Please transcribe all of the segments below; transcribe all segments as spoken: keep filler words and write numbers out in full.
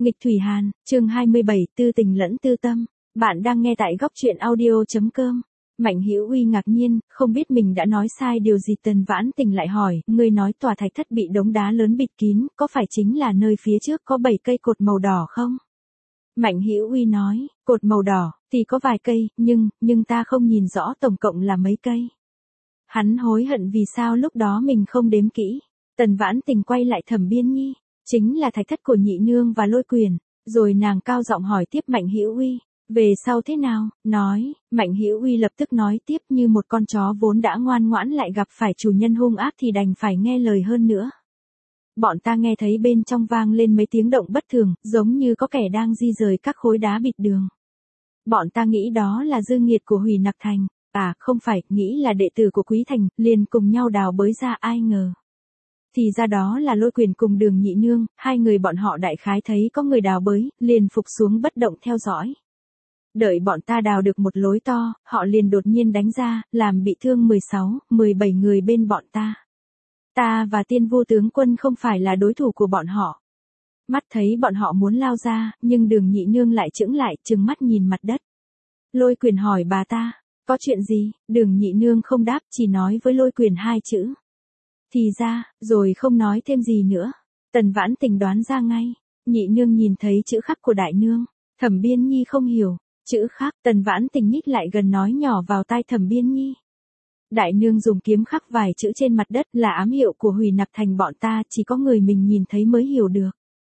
Nghịch Thủy Hàn, chương hai mươi bảy, tư tình lẫn tư tâm. Bạn đang nghe tại góc truyện audio chấm com. Mạnh Hữu Uy ngạc nhiên, không biết mình đã nói sai điều gì. Tần Vãn Tình lại hỏi, ngươi nói tòa thạch thất bị đống đá lớn bịt kín, có phải chính là nơi phía trước có bảy cây cột màu đỏ không? Mạnh Hữu Uy nói, cột màu đỏ, thì có vài cây, nhưng, nhưng ta không nhìn rõ tổng cộng là mấy cây. Hắn hối hận vì sao lúc đó mình không đếm kỹ. Tần Vãn Tình quay lại Thẩm Biên Nhi, chính là thạch thất của nhị nương và Lôi Quyền, rồi nàng cao giọng hỏi tiếp Mạnh Hữu Uy, về sau thế nào? Nói, Mạnh Hữu Uy lập tức nói tiếp, như một con chó vốn đã ngoan ngoãn lại gặp phải chủ nhân hung ác thì đành phải nghe lời hơn nữa. Bọn ta nghe thấy bên trong vang lên mấy tiếng động bất thường, giống như có kẻ đang di rời các khối đá bịt đường. Bọn ta nghĩ đó là dư nghiệt của Hủy Nặc Thành, à không phải, nghĩ là đệ tử của Quý Thành, liền cùng nhau đào bới ra, ai ngờ. Thì ra đó là Lôi Quyền cùng Đường nhị nương, hai người bọn họ đại khái thấy có người đào bới, liền phục xuống bất động theo dõi. Đợi bọn ta đào được một lối to, họ liền đột nhiên đánh ra, làm bị thương mười sáu, mười bảy người bên bọn ta. Ta và Tiên Vu tướng quân không phải là đối thủ của bọn họ. Mắt thấy bọn họ muốn lao ra, nhưng Đường nhị nương lại chững lại, trừng mắt nhìn mặt đất. Lôi Quyền hỏi bà ta, có chuyện gì? Đường nhị nương không đáp, chỉ nói với Lôi Quyền hai chữ. Thì ra, rồi không nói thêm gì nữa. Tần Vãn Tình đoán ra ngay. Nhị nương nhìn thấy chữ khắc của đại nương. Thẩm Biên Nhi không hiểu. Chữ khắc, Tần Vãn Tình nhích lại gần nói nhỏ vào tai Thẩm Biên Nhi. Đại nương dùng kiếm khắc vài chữ trên mặt đất là ám hiệu của Hủy Nặc Thành bọn ta, chỉ có người mình nhìn thấy mới hiểu được.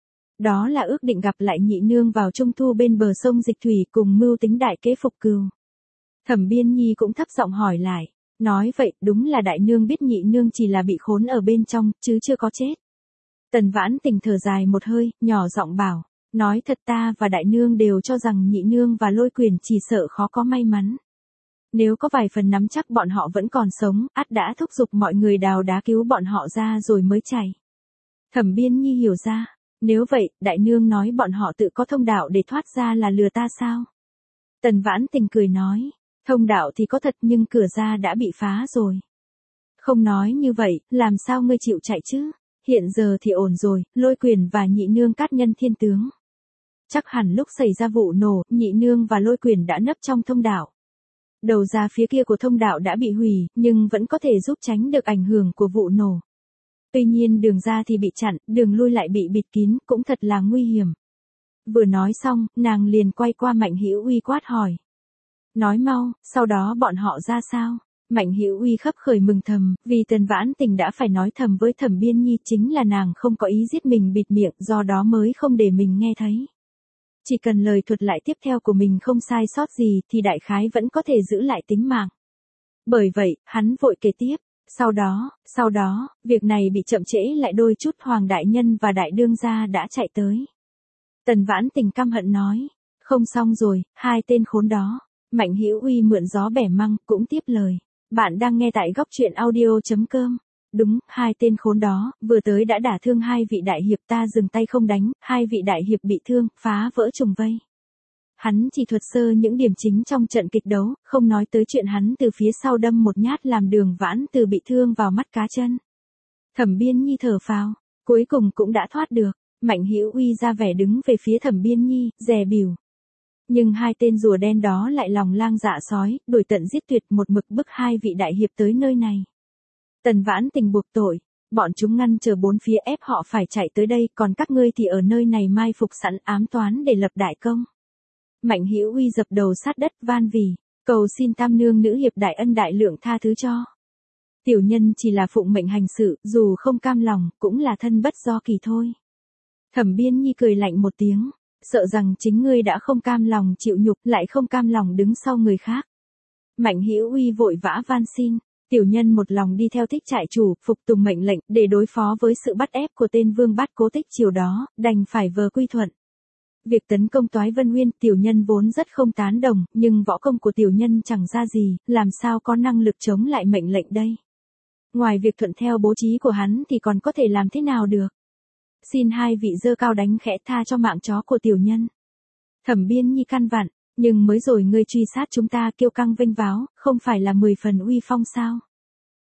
Đó là ước định gặp lại nhị nương vào trung thu bên bờ sông Dịch Thủy cùng mưu tính đại kế phục cừu. Thẩm Biên Nhi cũng thấp giọng hỏi lại. Nói vậy, đúng là đại nương biết nhị nương chỉ là bị khốn ở bên trong, chứ chưa có chết. Tần Vãn Tình thở dài một hơi, nhỏ giọng bảo, nói thật ta và đại nương đều cho rằng nhị nương và Lôi Quyền chỉ sợ khó có may mắn. Nếu có vài phần nắm chắc bọn họ vẫn còn sống, ắt đã thúc giục mọi người đào đá cứu bọn họ ra rồi mới chạy. Thẩm Biên Nhi hiểu ra, nếu vậy, đại nương nói bọn họ tự có thông đạo để thoát ra là lừa ta sao? Tần Vãn Tình cười nói. Thông đạo thì có thật nhưng cửa ra đã bị phá rồi. Không nói như vậy, làm sao ngươi chịu chạy chứ? Hiện giờ thì ổn rồi, Lôi Quyền và nhị nương cát nhân thiên tướng. Chắc hẳn lúc xảy ra vụ nổ, nhị nương và Lôi Quyền đã nấp trong thông đạo. Đầu ra phía kia của thông đạo đã bị hủy, nhưng vẫn có thể giúp tránh được ảnh hưởng của vụ nổ. Tuy nhiên đường ra thì bị chặn, đường lui lại bị bịt kín, cũng thật là nguy hiểm. Vừa nói xong, nàng liền quay qua Mạnh Hữu Uy quát hỏi. Nói mau, sau đó bọn họ ra sao? Mạnh Hữu Uy khấp khởi mừng thầm, vì Tần Vãn Tình đã phải nói thầm với Thẩm Biên Nhi chính là nàng không có ý giết mình bịt miệng, do đó mới không để mình nghe thấy. Chỉ cần lời thuật lại tiếp theo của mình không sai sót gì thì đại khái vẫn có thể giữ lại tính mạng. Bởi vậy, hắn vội kể tiếp, sau đó, sau đó, việc này bị chậm trễ lại đôi chút, Hoàng đại nhân và đại đương gia đã chạy tới. Tần Vãn Tình căm hận nói, không xong rồi, hai tên khốn đó. Mạnh Hữu Uy mượn gió bẻ măng, cũng tiếp lời. Bạn đang nghe tại góc truyện audio chấm com. Đúng, hai tên khốn đó, vừa tới đã đả thương hai vị đại hiệp, ta dừng tay không đánh, hai vị đại hiệp bị thương, phá vỡ trùng vây. Hắn chỉ thuật sơ những điểm chính trong trận kịch đấu, không nói tới chuyện hắn từ phía sau đâm một nhát làm Đường Vãn Từ bị thương vào mắt cá chân. Thẩm Biên Nhi thở phào, cuối cùng cũng đã thoát được. Mạnh Hữu Uy ra vẻ đứng về phía Thẩm Biên Nhi, dè bỉu. Nhưng hai tên rùa đen đó lại lòng lang dạ sói, đuổi tận giết tuyệt, một mực bức hai vị đại hiệp tới nơi này. Tần Vãn Tình buộc tội, bọn chúng ngăn chờ bốn phía ép họ phải chạy tới đây, còn các ngươi thì ở nơi này mai phục sẵn ám toán để lập đại công. Mạnh Hữu Uy dập đầu sát đất van vì, cầu xin tam nương nữ hiệp đại ân đại lượng tha thứ cho. Tiểu nhân chỉ là phụng mệnh hành sự, dù không cam lòng, cũng là thân bất do kỳ thôi. Thẩm Biên Nhi cười lạnh một tiếng. Sợ rằng chính ngươi đã không cam lòng chịu nhục, lại không cam lòng đứng sau người khác. Mạnh Hữu Uy vội vã van xin, tiểu nhân một lòng đi theo Thích trại chủ, phục tùng mệnh lệnh, để đối phó với sự bắt ép của tên Vương Bát Cố Tích chiều đó, đành phải vờ quy thuận. Việc tấn công Toái Vân Uyên, tiểu nhân vốn rất không tán đồng, nhưng võ công của tiểu nhân chẳng ra gì, làm sao có năng lực chống lại mệnh lệnh đây. Ngoài việc thuận theo bố trí của hắn thì còn có thể làm thế nào được. Xin hai vị dơ cao đánh khẽ tha cho mạng chó của tiểu nhân. Thẩm Biên Nhi căn vặn, nhưng mới rồi ngươi truy sát chúng ta kiêu căng vênh váo, không phải là mười phần uy phong sao?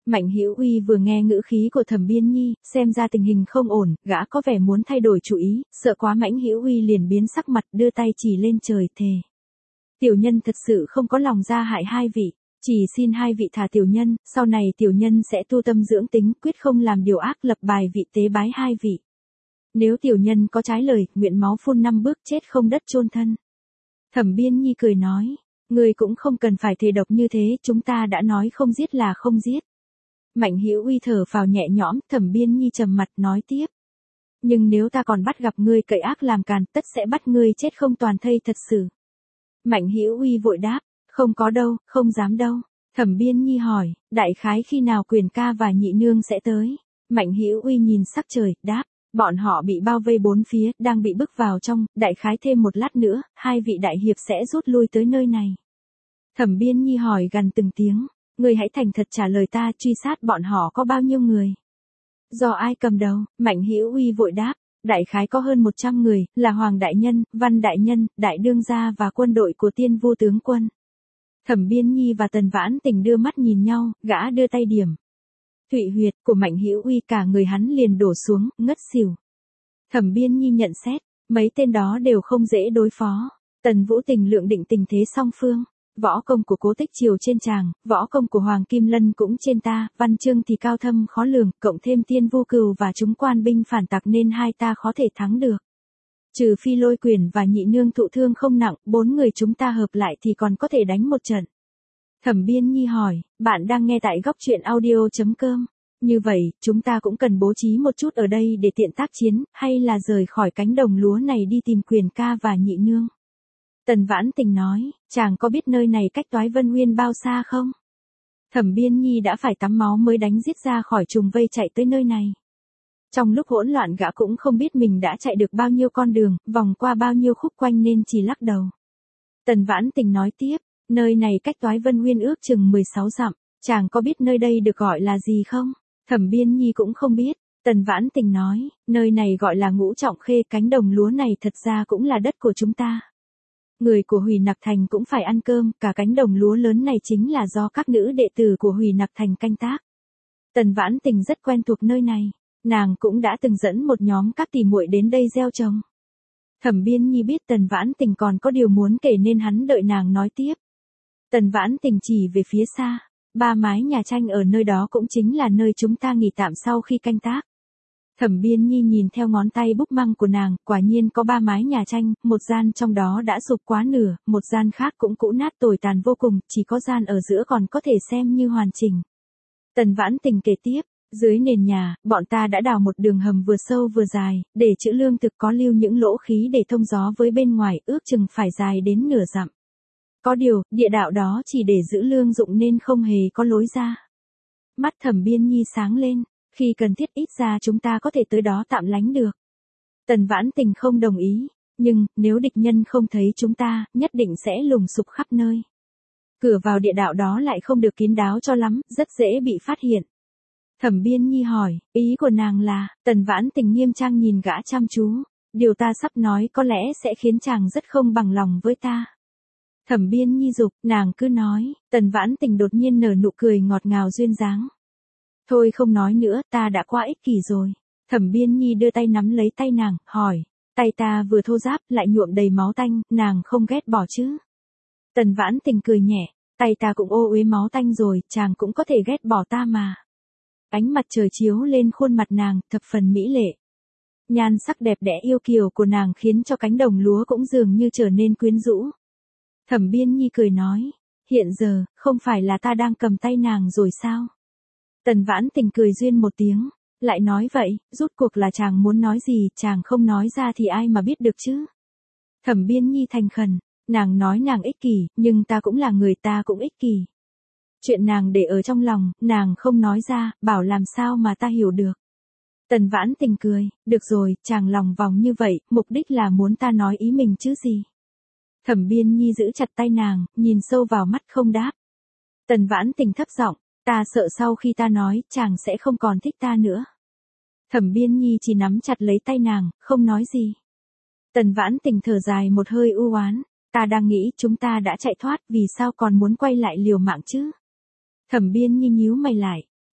Mạnh Hữu Uy vừa nghe ngữ khí của Thẩm Biên Nhi, xem ra tình hình không ổn, gã có vẻ muốn thay đổi chủ ý, sợ quá Mạnh Hữu Uy liền biến sắc mặt, đưa tay chỉ lên trời thề. Tiểu nhân thật sự không có lòng ra hại hai vị, chỉ xin hai vị thả tiểu nhân, sau này tiểu nhân sẽ tu tâm dưỡng tính, quyết không làm điều ác, lập bài vị tế bái hai vị. Nếu tiểu nhân có trái lời, nguyện máu phun năm bước, chết không đất chôn thân. Thẩm Biên Nhi cười nói, người cũng không cần phải thề độc như thế, chúng ta đã nói không giết là không giết. Mạnh Hữu Uy thở phào nhẹ nhõm, Thẩm Biên Nhi trầm mặt nói tiếp. Nhưng nếu ta còn bắt gặp ngươi cậy ác làm càn, tất sẽ bắt ngươi chết không toàn thây thật sự. Mạnh Hữu Uy vội đáp, không có đâu, không dám đâu. Thẩm Biên Nhi hỏi, đại khái khi nào Quyền ca và nhị nương sẽ tới? Mạnh Hữu Uy nhìn sắc trời, đáp, bọn họ bị bao vây bốn phía, đang bị bức vào trong, đại khái thêm một lát nữa, hai vị đại hiệp sẽ rút lui tới nơi này. Thẩm Biên Nhi hỏi gần từng tiếng, ngươi hãy thành thật trả lời ta, truy sát bọn họ có bao nhiêu người? Do ai cầm đầu? Mạnh Hữu Uy vội đáp, đại khái có hơn một trăm người, là Hoàng đại nhân, Văn đại nhân, đại đương gia và quân đội của Tiên Vu tướng quân. Thẩm Biên Nhi và Tần Vãn Tình đưa mắt nhìn nhau, gã đưa tay điểm. Thụy huyệt của Mạnh Hữu Uy, cả người hắn liền đổ xuống, ngất xỉu. Thẩm Biên Nhi nhận xét, mấy tên đó đều không dễ đối phó. Tần Vũ Tình lượng định tình thế song phương. Võ công của Cố Tích Triều trên chàng, võ công của Hoàng Kim Lân cũng trên ta, văn chương thì cao thâm khó lường, cộng thêm Tiên Vu Cừu và chúng quan binh phản tặc nên hai ta khó thể thắng được. Trừ phi Lôi Quyền và nhị nương thụ thương không nặng, bốn người chúng ta hợp lại thì còn có thể đánh một trận. Thẩm Biên Nhi hỏi, bạn đang nghe tại góc truyện audio chấm com. Như vậy, chúng ta cũng cần bố trí một chút ở đây để tiện tác chiến, hay là rời khỏi cánh đồng lúa này đi tìm Quyền ca và nhị nương? Tần Vãn Tình nói, chàng có biết nơi này cách Toái Vân Nguyên bao xa không? Thẩm Biên Nhi đã phải tắm máu mới đánh giết ra khỏi trùng vây chạy tới nơi này. Trong lúc hỗn loạn gã cũng không biết mình đã chạy được bao nhiêu con đường, vòng qua bao nhiêu khúc quanh nên chỉ lắc đầu. Tần Vãn Tình nói tiếp, nơi này cách Toái Vân Nguyên ước chừng mười sáu dặm, chàng có biết nơi đây được gọi là gì không? Thẩm Biên Nhi cũng không biết. Tần Vãn Tình nói, nơi này gọi là Ngũ Trọng Khê, cánh đồng lúa này thật ra cũng là đất của chúng ta. Người của Hủy Nặc Thành cũng phải ăn cơm, cả cánh đồng lúa lớn này chính là do các nữ đệ tử của Hủy Nặc Thành canh tác. Tần Vãn Tình rất quen thuộc nơi này, nàng cũng đã từng dẫn một nhóm các tỷ muội đến đây gieo trồng. Thẩm Biên Nhi biết Tần Vãn Tình còn có điều muốn kể nên hắn đợi nàng nói tiếp. Tần Vãn Tình chỉ về phía xa, ba mái nhà tranh ở nơi đó cũng chính là nơi chúng ta nghỉ tạm sau khi canh tác. Thẩm Biên Nhi nhìn theo ngón tay búp măng của nàng, quả nhiên có ba mái nhà tranh, một gian trong đó đã sụp quá nửa, một gian khác cũng cũ nát tồi tàn vô cùng, chỉ có gian ở giữa còn có thể xem như hoàn chỉnh. Tần Vãn Tình kể tiếp, dưới nền nhà, bọn ta đã đào một đường hầm vừa sâu vừa dài, để trữ lương thực, có lưu những lỗ khí để thông gió với bên ngoài, ước chừng phải dài đến nửa dặm. Có điều, địa đạo đó chỉ để giữ lương dụng nên không hề có lối ra. Mắt Thẩm Biên Nhi sáng lên. Khi cần thiết ít ra chúng ta có thể tới đó tạm lánh được. Tần Vãn Tình không đồng ý, nhưng nếu địch nhân không thấy chúng ta, nhất định sẽ lùng sục khắp nơi. Cửa vào địa đạo đó lại không được kín đáo cho lắm, rất dễ bị phát hiện. Thẩm Biên Nhi hỏi, ý của nàng là? Tần Vãn Tình nghiêm trang nhìn gã chăm chú, điều ta sắp nói có lẽ sẽ khiến chàng rất không bằng lòng với ta. Thẩm Biên Nhi dục, nàng cứ nói. Tần Vãn Tình đột nhiên nở nụ cười ngọt ngào duyên dáng. Thôi không nói nữa, ta đã quá ích kỷ rồi. Thẩm Biên Nhi đưa tay nắm lấy tay nàng, hỏi, tay ta vừa thô ráp lại nhuộm đầy máu tanh, nàng không ghét bỏ chứ? Tần Vãn Tình cười nhẹ, tay ta cũng ô uế máu tanh rồi, chàng cũng có thể ghét bỏ ta mà. Ánh mặt trời chiếu lên khuôn mặt nàng, thập phần mỹ lệ. Nhan sắc đẹp đẽ yêu kiều của nàng khiến cho cánh đồng lúa cũng dường như trở nên quyến rũ. Thẩm Biên Nhi cười nói, hiện giờ, không phải là ta đang cầm tay nàng rồi sao? Tần Vãn Tình cười duyên một tiếng, lại nói vậy, rốt cuộc là chàng muốn nói gì, chàng không nói ra thì ai mà biết được chứ? Thẩm Biên Nhi thành khẩn, nàng nói nàng ích kỷ, nhưng ta cũng là người, ta cũng ích kỷ. Chuyện nàng để ở trong lòng, nàng không nói ra, bảo làm sao mà ta hiểu được. Tần Vãn Tình cười, được rồi, chàng lòng vòng như vậy, mục đích là muốn ta nói ý mình chứ gì. Thẩm Biên Nhi giữ chặt tay nàng, nhìn sâu vào mắt không đáp. Tần Vãn Tình thấp giọng, ta sợ sau khi ta nói, chàng sẽ không còn thích ta nữa. Thẩm Biên Nhi chỉ nắm chặt lấy tay nàng, không nói gì. Tần Vãn Tình thở dài một hơi u oán, ta đang nghĩ chúng ta đã chạy thoát, vì sao còn muốn quay lại liều mạng chứ? Thẩm Biên Nhi nhíu mày lại,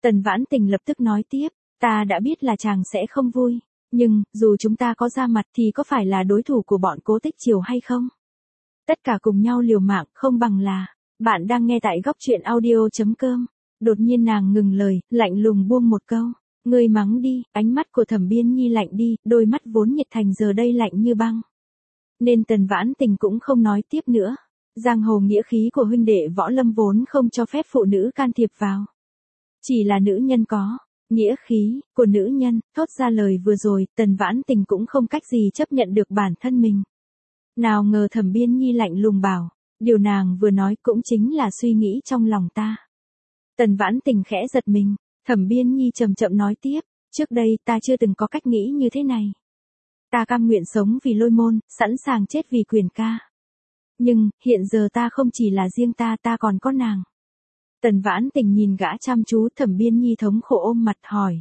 Tần Vãn Tình lập tức nói tiếp, ta đã biết là chàng sẽ không vui, nhưng, dù chúng ta có ra mặt thì có phải là đối thủ của bọn Cố Tích Triều hay không? Tất cả cùng nhau liều mạng không bằng là, bạn đang nghe tại góc truyện audio.com. Đột nhiên nàng ngừng lời, lạnh lùng buông một câu, ngươi mắng đi, ánh mắt của Thẩm Biên Nhi lạnh đi, đôi mắt vốn nhiệt thành giờ đây lạnh như băng. Nên Tần Vãn Tình cũng không nói tiếp nữa. Giang hồ nghĩa khí của huynh đệ võ lâm vốn không cho phép phụ nữ can thiệp vào. Chỉ là nữ nhân có, nghĩa khí, của nữ nhân, thốt ra lời vừa rồi, Tần Vãn Tình cũng không cách gì chấp nhận được bản thân mình. Nào ngờ Thẩm Biên Nhi lạnh lùng bảo, điều nàng vừa nói cũng chính là suy nghĩ trong lòng ta. Tần Vãn Tình khẽ giật mình, Thẩm Biên Nhi chậm chậm nói tiếp, trước đây ta chưa từng có cách nghĩ như thế này. Ta cam nguyện sống vì Lôi Môn, sẵn sàng chết vì Quyền ca. Nhưng, hiện giờ ta không chỉ là riêng ta, ta còn có nàng. Tần Vãn Tình nhìn gã chăm chú, Thẩm Biên Nhi thống khổ ôm mặt hỏi.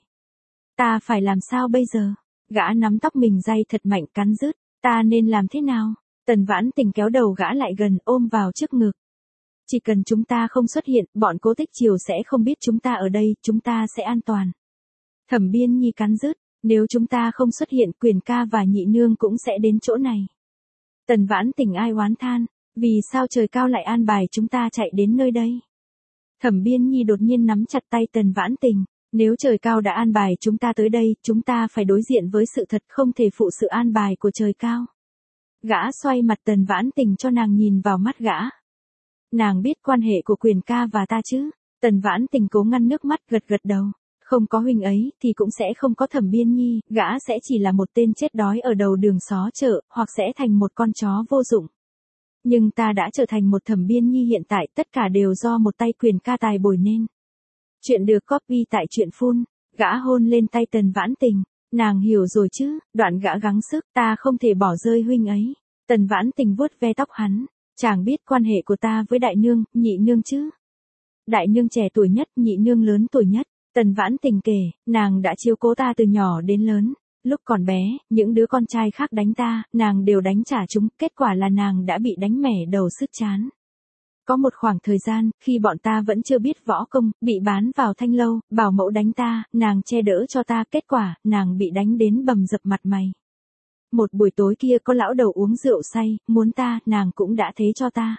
Ta phải làm sao bây giờ? Gã nắm tóc mình day thật mạnh cắn rứt, ta nên làm thế nào? Tần Vãn Tình kéo đầu gã lại gần ôm vào trước ngực. Chỉ cần chúng ta không xuất hiện, bọn Cố Tích Triều sẽ không biết chúng ta ở đây, chúng ta sẽ an toàn. Thẩm Biên Nhi cắn rứt, nếu chúng ta không xuất hiện, Quyền ca và nhị nương cũng sẽ đến chỗ này. Tần Vãn Tình ai oán than, vì sao trời cao lại an bài chúng ta chạy đến nơi đây? Thẩm Biên Nhi đột nhiên nắm chặt tay Tần Vãn Tình, nếu trời cao đã an bài chúng ta tới đây, chúng ta phải đối diện với sự thật, không thể phụ sự an bài của trời cao. Gã xoay mặt Tần Vãn Tình cho nàng nhìn vào mắt gã. Nàng biết quan hệ của Quyền ca và ta chứ? Tần Vãn Tình cố ngăn nước mắt gật gật đầu. Không có huynh ấy, thì cũng sẽ không có Thẩm Biên Nhi, gã sẽ chỉ là một tên chết đói ở đầu đường xó chợ, hoặc sẽ thành một con chó vô dụng. Nhưng ta đã trở thành một Thẩm Biên Nhi hiện tại, tất cả đều do một tay Quyền ca tài bồi nên. Chuyện được copy tại truyện phun, gã hôn lên tay Tần Vãn Tình, nàng hiểu rồi chứ, đoạn gã gắng sức, ta không thể bỏ rơi huynh ấy. Tần Vãn Tình vuốt ve tóc hắn, chàng biết quan hệ của ta với đại nương, nhị nương chứ? Đại nương trẻ tuổi nhất, nhị nương lớn tuổi nhất. Tần Vãn Tình kể, nàng đã chiếu cố ta từ nhỏ đến lớn. Lúc còn bé, những đứa con trai khác đánh ta, nàng đều đánh trả chúng, kết quả là nàng đã bị đánh mẻ đầu sứt chán. Có một khoảng thời gian, khi bọn ta vẫn chưa biết võ công, bị bán vào thanh lâu, bảo mẫu đánh ta, nàng che đỡ cho ta, kết quả, nàng bị đánh đến bầm dập mặt mày. Một buổi tối kia có lão đầu uống rượu say, muốn ta, nàng cũng đã thế cho ta.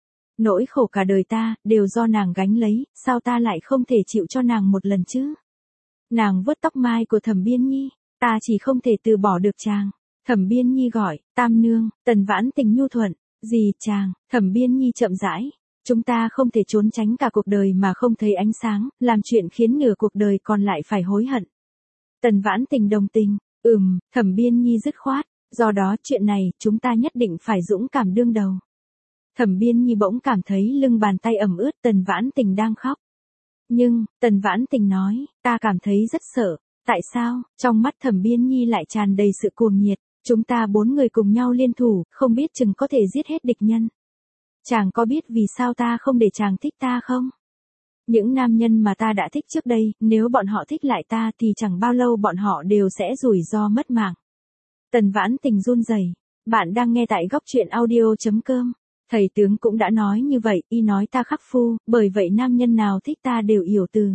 Nỗi khổ cả đời ta, đều do nàng gánh lấy, sao ta lại không thể chịu cho nàng một lần chứ? Nàng vuốt tóc mai của Thẩm Biên Nhi, ta chỉ không thể từ bỏ được chàng. Thẩm Biên Nhi gọi, Tam nương, Tần Vãn Tình nhu thuận, gì chàng? Thẩm Biên Nhi chậm rãi, chúng ta không thể trốn tránh cả cuộc đời mà không thấy ánh sáng, làm chuyện khiến nửa cuộc đời còn lại phải hối hận. Tần Vãn Tình đồng tình, ừm, Thẩm Biên Nhi dứt khoát, do đó chuyện này, chúng ta nhất định phải dũng cảm đương đầu. Thẩm Biên Nhi bỗng cảm thấy lưng bàn tay ẩm ướt, Tần Vãn Tình đang khóc. Nhưng, Tần Vãn Tình nói, ta cảm thấy rất sợ. Tại sao? Trong mắt Thẩm Biên Nhi lại tràn đầy sự cuồng nhiệt. Chúng ta bốn người cùng nhau liên thủ, không biết chừng có thể giết hết địch nhân. Chàng có biết vì sao ta không để chàng thích ta không? Những nam nhân mà ta đã thích trước đây, nếu bọn họ thích lại ta thì chẳng bao lâu bọn họ đều sẽ rủi ro mất mạng. Tần Vãn Tình run rẩy. Bạn đang nghe tại góc truyện audio.com. Thầy tướng cũng đã nói như vậy, y nói ta khắc phu, bởi vậy nam nhân nào thích ta đều yểu từ.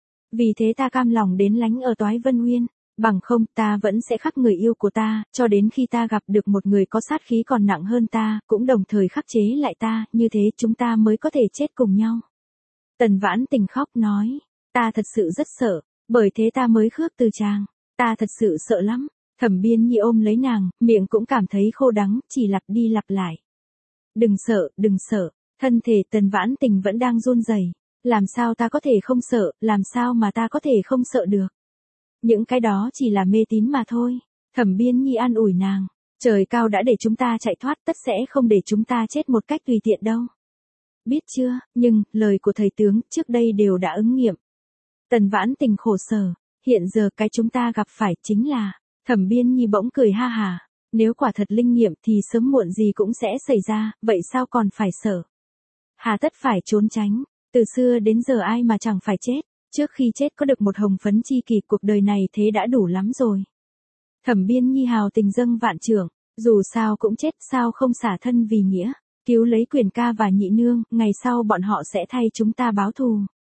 Vì thế ta cam lòng đến lánh ở Toái Vân Uyên, bằng không ta vẫn sẽ khắc người yêu của ta, cho đến khi ta gặp được một người có sát khí còn nặng hơn ta, cũng đồng thời khắc chế lại ta, như thế chúng ta mới có thể chết cùng nhau. Tần Vãn Tình khóc nói, ta thật sự rất sợ, bởi thế ta mới khước từ chàng, ta thật sự sợ lắm. Thẩm Biên Nhi ôm lấy nàng, miệng cũng cảm thấy khô đắng, chỉ lặp đi lặp lại. Đừng sợ, đừng sợ, thân thể Tần Vãn Tình vẫn đang run rẩy. Làm sao ta có thể không sợ, làm sao mà ta có thể không sợ được. Những cái đó chỉ là mê tín mà thôi. Thẩm Biên Nhi an ủi nàng, trời cao đã để chúng ta chạy thoát, tất sẽ không để chúng ta chết một cách tùy tiện đâu. Biết chưa, nhưng, lời của thầy tướng trước đây đều đã ứng nghiệm. Tần Vãn Tình khổ sở, hiện giờ cái chúng ta gặp phải chính là, Thẩm Biên Nhi bỗng cười ha hà. Nếu quả thật linh nghiệm thì sớm muộn gì cũng sẽ xảy ra, vậy sao còn phải sợ? Hà tất phải trốn tránh, từ xưa đến giờ ai mà chẳng phải chết, trước khi chết có được một hồng phấn chi kỳ cuộc đời này thế đã đủ lắm rồi. Thẩm Biên Nhi hào tình dâng vạn trưởng, dù sao cũng chết sao không xả thân vì nghĩa, cứu lấy Quyền ca và nhị nương, ngày sau bọn họ sẽ thay chúng ta báo thù.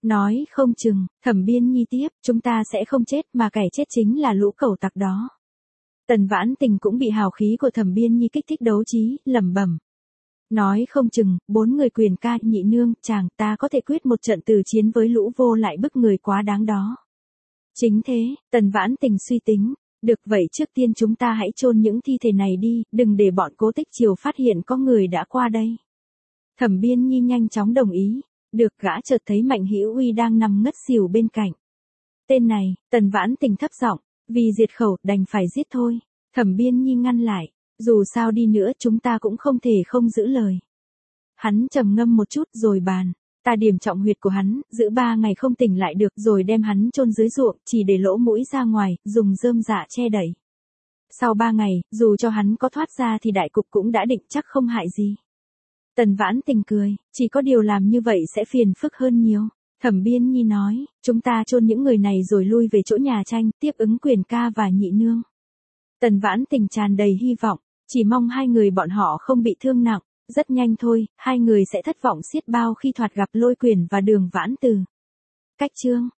Nói không chừng, Thẩm Biên Nhi tiếp, chúng ta sẽ không chết mà kẻ chết chính là lũ cẩu tặc đó. Tần Vãn Tình cũng bị hào khí của Thẩm Biên Nhi kích thích đấu trí, lẩm bẩm. Nói không chừng, bốn người quyền ca, nhị nương, chàng, ta có thể quyết một trận từ chiến với lũ vô lại bức người quá đáng đó. Chính thế, Tần Vãn Tình suy tính. Được vậy trước tiên chúng ta hãy chôn những thi thể này đi, đừng để bọn Cố Tích Triều phát hiện có người đã qua đây. Thẩm Biên Nhi nhanh chóng đồng ý. Được, gã chợt thấy Mạnh Hữu Uy đang nằm ngất xỉu bên cạnh. Tên này, Tần Vãn Tình thấp giọng, vì diệt khẩu đành phải giết thôi. Thẩm Biên Nhi ngăn lại, dù sao đi nữa chúng ta cũng không thể không giữ lời. Hắn trầm ngâm một chút rồi bàn, ta điểm trọng huyệt của hắn, giữ ba ngày không tỉnh lại được rồi đem hắn chôn dưới ruộng, chỉ để lỗ mũi ra ngoài, dùng rơm rạ che đậy. Sau ba ngày, dù cho hắn có thoát ra thì đại cục cũng đã định chắc không hại gì. Tần Vãn Tình cười, chỉ có điều làm như vậy sẽ phiền phức hơn nhiều. Thẩm Biên Nhi nói, chúng ta chôn những người này rồi lui về chỗ nhà tranh, tiếp ứng Quyền ca và nhị nương. Tần Vãn Tình tràn đầy hy vọng, chỉ mong hai người bọn họ không bị thương nặng. Rất nhanh thôi, hai người sẽ thất vọng xiết bao khi thoạt gặp Lôi Quyền và Đường Vãn Từ. Cách chương